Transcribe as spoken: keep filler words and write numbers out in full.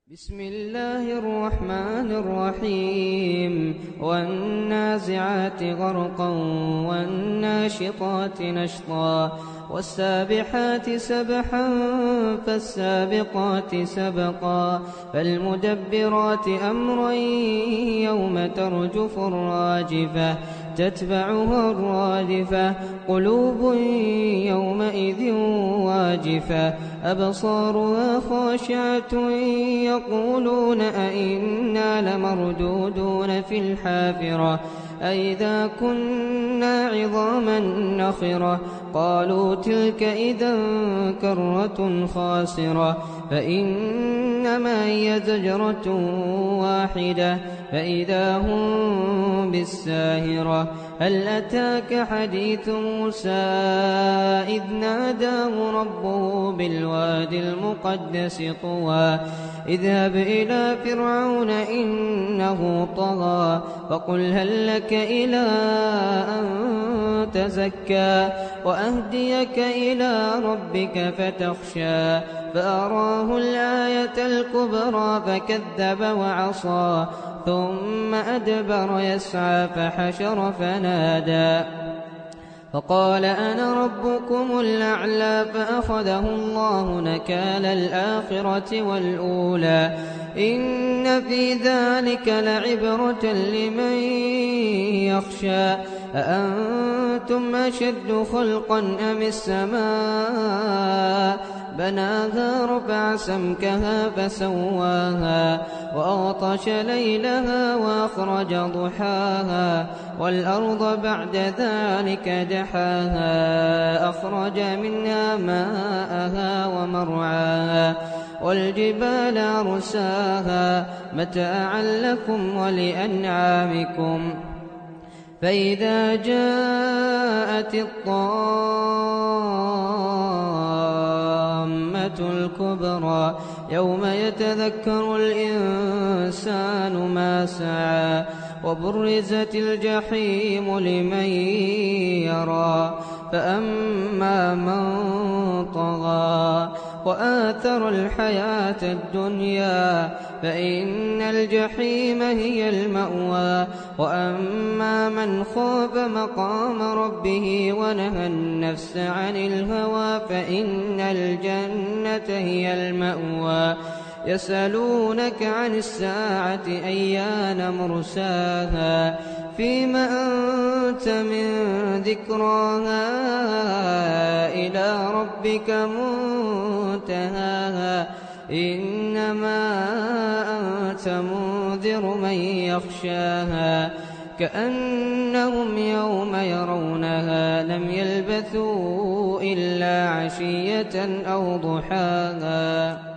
بسم الله الرحمن الرحيم والنازعات غرقا والناشطات نشطا والسابحات سبحا فالسابقات سبقا فالمدبرات أمرا يوم ترجف الراجفة تتبعها الرادفة قلوب يومئذ واجفة أبصارها خاشعة يقولون أئنا لمردودون في الحافرة أئذا كنا عظاما نخرة قالوا تلك إذا كرة خاسرة فإنما هي زجرة واحدة فإذا هم بالساهرة هل أتاك حديث موسى إذ ناداه ربه بالوادي المقدس طوى اذهب إلى فرعون إنه طغى فقل هل لك إلى أن تزكى وأهديك إلى ربك فتخشى فأراه الآية الكبرى فكذب وعصى ثم أدبر يسعى فحشر فنادى فقال أنا ربكم الأعلى فأخذه الله نكال الآخرة والأولى إن في ذلك لعبرة لمن يخشى أأنتم أشد خلقا أم السماء بناها رفع سمكها فسواها وأغطش ليلها وأخرج ضحاها والأرض بعد ذلك دحاها أخرج منها ماءها ومرعاها والجبال أرساها متاعا لكم ولأنعامكم فإذا جاءت الطامة الكبرى يوم يتذكر الإنسان ما سعى وبرزت الجحيم لمن يرى فأما من طغى وآثر الحياة الدنيا فإن الجحيم هي المأوى وأما من خاف مقام ربه ونهى النفس عن الهوى فإن الجنة هي المأوى يسألونك عن الساعة أيان مرساها فيم أنت من ذكراها إلى ربك منتهاها إنما أنت منذر من يخشاها كأنهم يوم يرونها لم يلبثوا إلا عشية أو ضحاها.